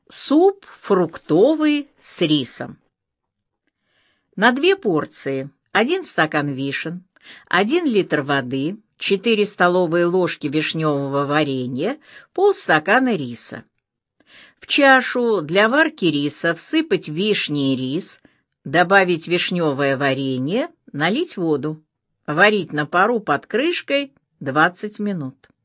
Суп фруктовый с рисом. На 2 порции: 1 стакан вишен, 1 литр воды, 4 столовые ложки вишневого варенья, полстакана риса. В чашу для варки риса всыпать вишни и рис, добавить вишневое варенье, налить воду, варить на пару под крышкой 20 минут.